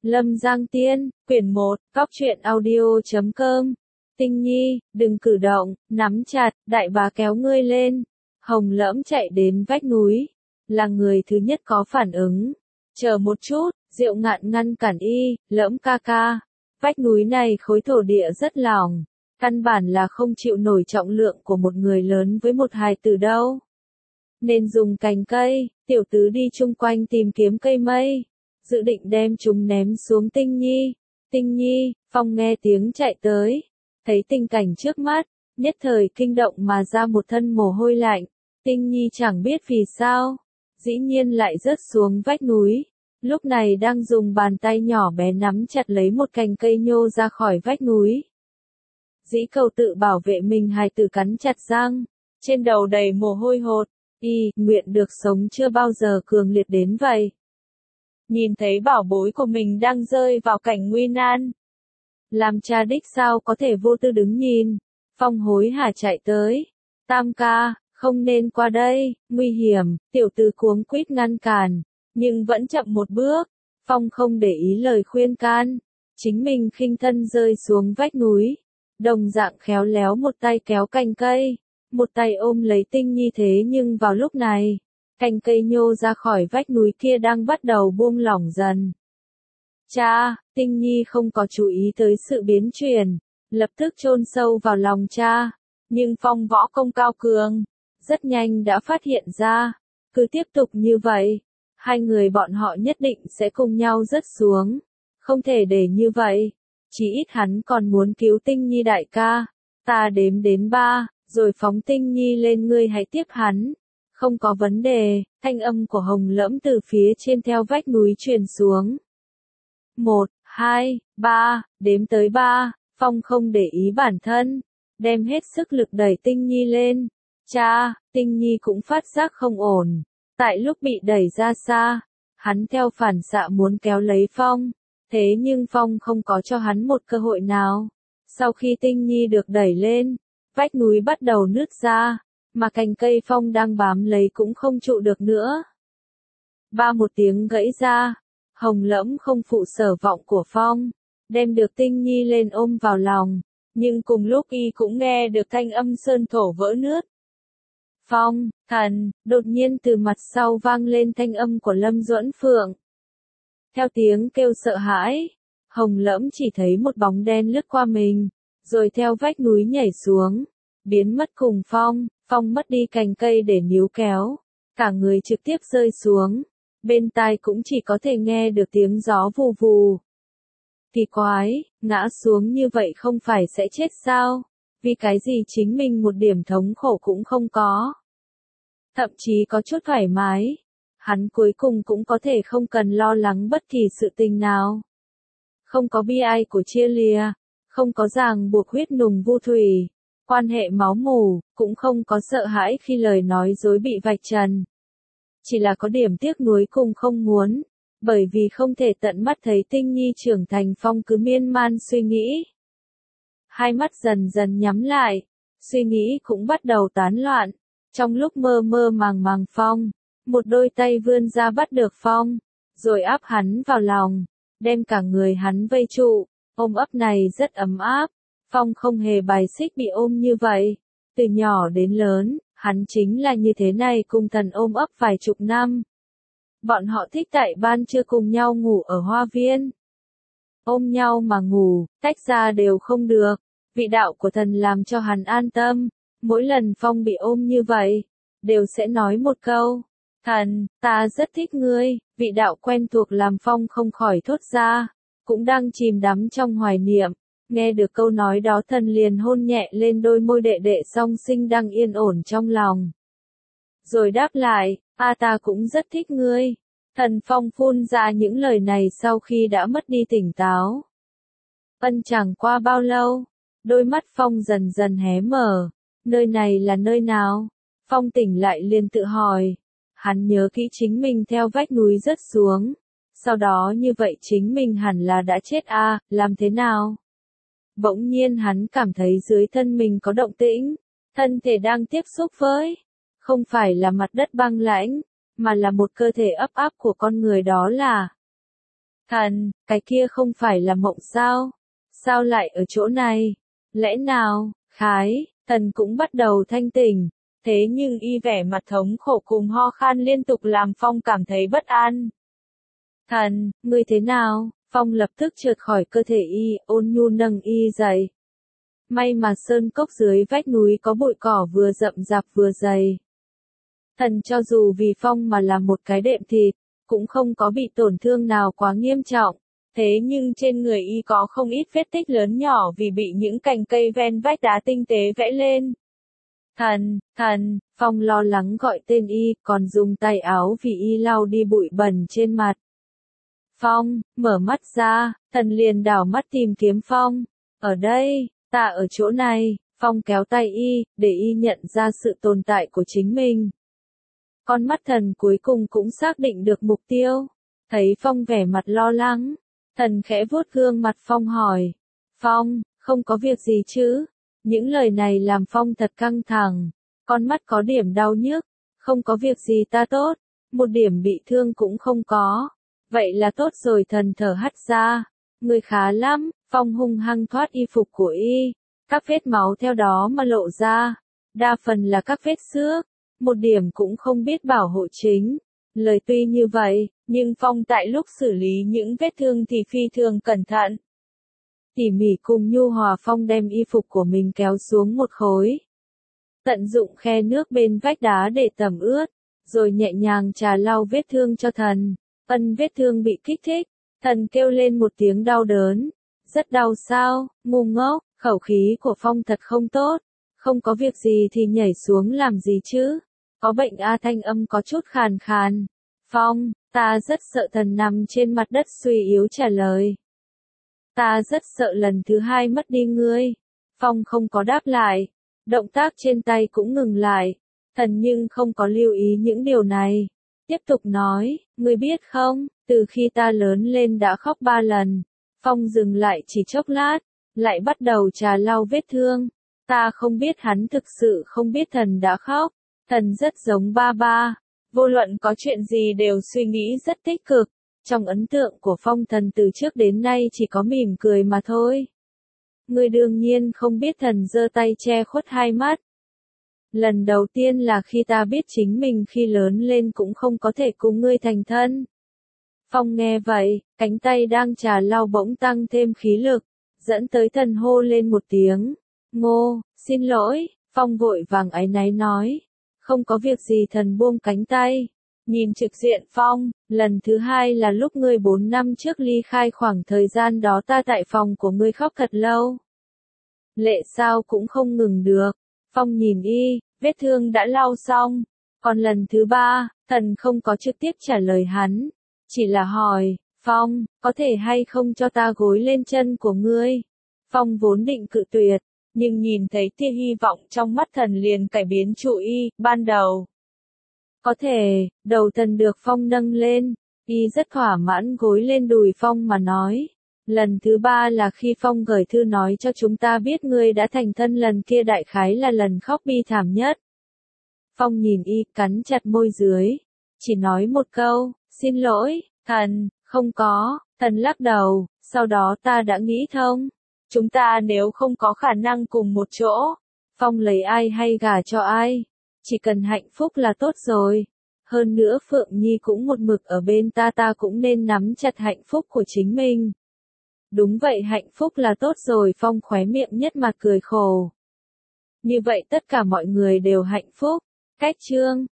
Lâm Giang Tiên, quyển 1, Góc truyện audio.com. Tinh Nhi, đừng cử động, nắm chặt, đại bá kéo ngươi lên. Hồng Lẫm chạy đến vách núi, là người thứ nhất có phản ứng. Chờ một chút, Diệu Ngạn ngăn cản y, Lẫm ca ca. Vách núi này khối thổ địa rất lỏng, căn bản là không chịu nổi trọng lượng của một người lớn với một hài tử đâu. Nên dùng cành cây, tiểu tứ đi chung quanh tìm kiếm cây mây, dự định đem chúng ném xuống Tinh Nhi. Tinh Nhi, Phong nghe tiếng chạy tới, thấy tình cảnh trước mắt, nhất thời kinh động mà ra một thân mồ hôi lạnh. Tinh Nhi chẳng biết vì sao, dĩ nhiên lại rớt xuống vách núi, lúc này đang dùng bàn tay nhỏ bé nắm chặt lấy một cành cây nhô ra khỏi vách núi. Dĩ cầu tự bảo vệ mình, hài tử cắn chặt răng, trên đầu đầy mồ hôi hột, y nguyện được sống chưa bao giờ cường liệt đến vậy. Nhìn thấy bảo bối của mình đang rơi vào cảnh nguy nan, làm cha đích sao có thể vô tư đứng nhìn. Phong hối hả chạy tới, Tam ca, không nên qua đây, nguy hiểm. Tiểu tử cuống quýt ngăn cản, nhưng vẫn chậm một bước. Phong không để ý lời khuyên can, chính mình khinh thân rơi xuống vách núi, đồng dạng khéo léo một tay kéo cành cây, một tay ôm lấy Tinh Nhi. Thế nhưng vào lúc này, cành cây nhô ra khỏi vách núi kia đang bắt đầu buông lỏng dần. Cha, Tinh Nhi không có chú ý tới sự biến chuyển, lập tức chôn sâu vào lòng cha, nhưng Phong võ công cao cường, rất nhanh đã phát hiện ra, cứ tiếp tục như vậy, hai người bọn họ nhất định sẽ cùng nhau rớt xuống, không thể để như vậy, chỉ ít hắn còn muốn cứu Tinh Nhi. Đại ca, ta đếm đến 3, rồi phóng Tinh Nhi lên, ngươi hãy tiếp hắn. Không có vấn đề, thanh âm của Hồng Lẫm từ phía trên theo vách núi truyền xuống. 1, 2, 3, đếm tới 3, Phong không để ý bản thân, đem hết sức lực đẩy Tinh Nhi lên. Cha, Tinh Nhi cũng phát giác không ổn, tại lúc bị đẩy ra xa, hắn theo phản xạ muốn kéo lấy Phong, thế nhưng Phong không có cho hắn một cơ hội nào. Sau khi Tinh Nhi được đẩy lên, vách núi bắt đầu nứt ra, mà cành cây Phong đang bám lấy cũng không trụ được nữa. Ba một tiếng gãy ra, Hồng Lẫm không phụ sở vọng của Phong, đem được Tinh Nhi lên ôm vào lòng, nhưng cùng lúc y cũng nghe được thanh âm sơn thổ vỡ nứt. Phong, thần, đột nhiên từ mặt sau vang lên thanh âm của Lâm Duẫn Phượng. Theo tiếng kêu sợ hãi, Hồng Lẫm chỉ thấy một bóng đen lướt qua mình, rồi theo vách núi nhảy xuống, biến mất cùng Phong. Phong mất đi cành cây để níu kéo, cả người trực tiếp rơi xuống, bên tai cũng chỉ có thể nghe được tiếng gió vù vù. Kỳ quái, ngã xuống như vậy không phải sẽ chết sao? Vì cái gì chính mình một điểm thống khổ cũng không có? Thậm chí có chút thoải mái, hắn cuối cùng cũng có thể không cần lo lắng bất kỳ sự tình nào. Không có bi ai của chia lìa, không có ràng buộc huyết nùng vu thủy, quan hệ máu mủ, cũng không có sợ hãi khi lời nói dối bị vạch trần. Chỉ là có điểm tiếc nuối cùng không muốn, bởi vì không thể tận mắt thấy Tinh Nhi trưởng thành. Phong cứ miên man suy nghĩ. Hai mắt dần dần nhắm lại, suy nghĩ cũng bắt đầu tán loạn. Trong lúc mơ mơ màng màng Phong, một đôi tay vươn ra bắt được Phong, rồi áp hắn vào lòng, đem cả người hắn vây trụ. Ôm ấp này rất ấm áp. Phong không hề bài xích bị ôm như vậy. Từ nhỏ đến lớn, hắn chính là như thế này, cùng thần ôm ấp vài chục năm. Bọn họ thích tại ban trưa cùng nhau ngủ ở hoa viên. Ôm nhau mà ngủ, tách ra đều không được. Vị đạo của thần làm cho hắn an tâm. Mỗi lần Phong bị ôm như vậy, đều sẽ nói một câu: thần, ta rất thích ngươi. Vị đạo quen thuộc làm Phong không khỏi thốt ra. Cũng đang chìm đắm trong hoài niệm. Nghe được câu nói đó, thần liền hôn nhẹ lên đôi môi đệ đệ song sinh đang yên ổn trong lòng. Rồi đáp lại, ta cũng rất thích ngươi. Thần Phong phun ra những lời này sau khi đã mất đi tỉnh táo. Chẳng qua bao lâu, đôi mắt Phong dần dần hé mở. Nơi này là nơi nào? Phong tỉnh lại liền tự hỏi. Hắn nhớ kỹ chính mình theo vách núi rớt xuống. Sau đó như vậy chính mình hẳn là đã chết làm thế nào? Bỗng nhiên hắn cảm thấy dưới thân mình có động tĩnh, thân thể đang tiếp xúc với, không phải là mặt đất băng lãnh, mà là một cơ thể ấp áp của con người, đó là Thần, cái kia không phải là mộng sao? Sao lại ở chỗ này? Lẽ nào, Khái, thần cũng bắt đầu thanh tỉnh. Thế nhưng y vẻ mặt thống khổ cùng ho khan liên tục làm Phong cảm thấy bất an. Thần, ngươi thế nào? Phong lập tức trượt khỏi cơ thể y, ôn nhu nâng y dậy. May mà sơn cốc dưới vách núi có bụi cỏ vừa rậm rạp vừa dày. Thần cho dù vì Phong mà là một cái đệm thịt, cũng không có bị tổn thương nào quá nghiêm trọng. Thế nhưng trên người y có không ít vết tích lớn nhỏ vì bị những cành cây ven vách đá tinh tế vẽ lên. Thần, Phong lo lắng gọi tên y, còn dùng tay áo vì y lau đi bụi bẩn trên mặt. Phong, mở mắt ra, thần liền đảo mắt tìm kiếm Phong. Ở đây, ta ở chỗ này, Phong kéo tay y, để y nhận ra sự tồn tại của chính mình. Con mắt thần cuối cùng cũng xác định được mục tiêu. Thấy Phong vẻ mặt lo lắng, thần khẽ vuốt gương mặt Phong hỏi. Phong, không có việc gì chứ? Những lời này làm Phong thật căng thẳng. Con mắt có điểm đau nhức. Không có việc gì ta tốt. Một điểm bị thương cũng không có. Vậy là tốt rồi, thần thở hắt ra. Người khá lắm. Phong hung hăng thoát y phục của y. Các vết máu theo đó mà lộ ra. Đa phần là các vết xước. Một điểm cũng không biết bảo hộ chính. Lời tuy như vậy, nhưng Phong tại lúc xử lý những vết thương thì phi thường cẩn thận. Tỉ mỉ cùng nhu hòa, Phong đem y phục của mình kéo xuống một khối. Tận dụng khe nước bên vách đá để tẩm ướt, rồi nhẹ nhàng chà lau vết thương cho thần. Vết thương bị kích thích, thần kêu lên một tiếng đau đớn. Rất đau sao, ngu ngốc, khẩu khí của Phong thật không tốt. Không có việc gì thì nhảy xuống làm gì chứ? Có bệnh a, thanh âm có chút khàn khàn. Phong, ta rất sợ, thần nằm trên mặt đất suy yếu trả lời. Ta rất sợ lần thứ hai mất đi ngươi. Phong không có đáp lại. Động tác trên tay cũng ngừng lại. Thần nhưng không có lưu ý những điều này. Tiếp tục nói, ngươi biết không, từ khi ta lớn lên đã khóc 3 lần. Phong dừng lại chỉ chốc lát, lại bắt đầu chà lau vết thương. Ta không biết hắn thực sự không biết thần đã khóc. Thần rất giống ba ba. Vô luận có chuyện gì đều suy nghĩ rất tích cực. Trong ấn tượng của Phong, thần từ trước đến nay chỉ có mỉm cười mà thôi. Ngươi đương nhiên không biết, thần giơ tay che khuất hai mắt. Lần đầu tiên là khi ta biết chính mình khi lớn lên cũng không có thể cùng ngươi thành thân. Phong nghe vậy, cánh tay đang chà lau bỗng tăng thêm khí lực, dẫn tới thần hô lên một tiếng. Ngô, xin lỗi, Phong vội vàng áy náy nói. Không có việc gì, thần buông cánh tay. Nhìn trực diện Phong, lần thứ hai là lúc ngươi 4 năm trước ly khai, khoảng thời gian đó ta tại phòng của ngươi khóc thật lâu. Lệ sao cũng không ngừng được. Phong nhìn y, vết thương đã lau xong. Còn lần thứ ba, thần không có trực tiếp trả lời hắn. Chỉ là hỏi, Phong, có thể hay không cho ta gối lên chân của ngươi? Phong vốn định cự tuyệt, nhưng nhìn thấy tia hy vọng trong mắt thần liền cải biến chủ ý, ban đầu. Có thể, đầu thần được Phong nâng lên, y rất thỏa mãn gối lên đùi Phong mà nói. Lần thứ ba là khi Phong gửi thư nói cho chúng ta biết ngươi đã thành thân, lần kia đại khái là lần khóc bi thảm nhất. Phong nhìn y, cắn chặt môi dưới, chỉ nói một câu, xin lỗi, thần, không có, thần lắc đầu, sau đó ta đã nghĩ thông. Chúng ta nếu không có khả năng cùng một chỗ, Phong lấy ai hay gả cho ai, chỉ cần hạnh phúc là tốt rồi. Hơn nữa Phượng Nhi cũng một mực ở bên ta, ta cũng nên nắm chặt hạnh phúc của chính mình. Đúng vậy, hạnh phúc là tốt rồi. Phong khóe miệng nhất mặt cười khổ. Như vậy tất cả mọi người đều hạnh phúc. Cách chương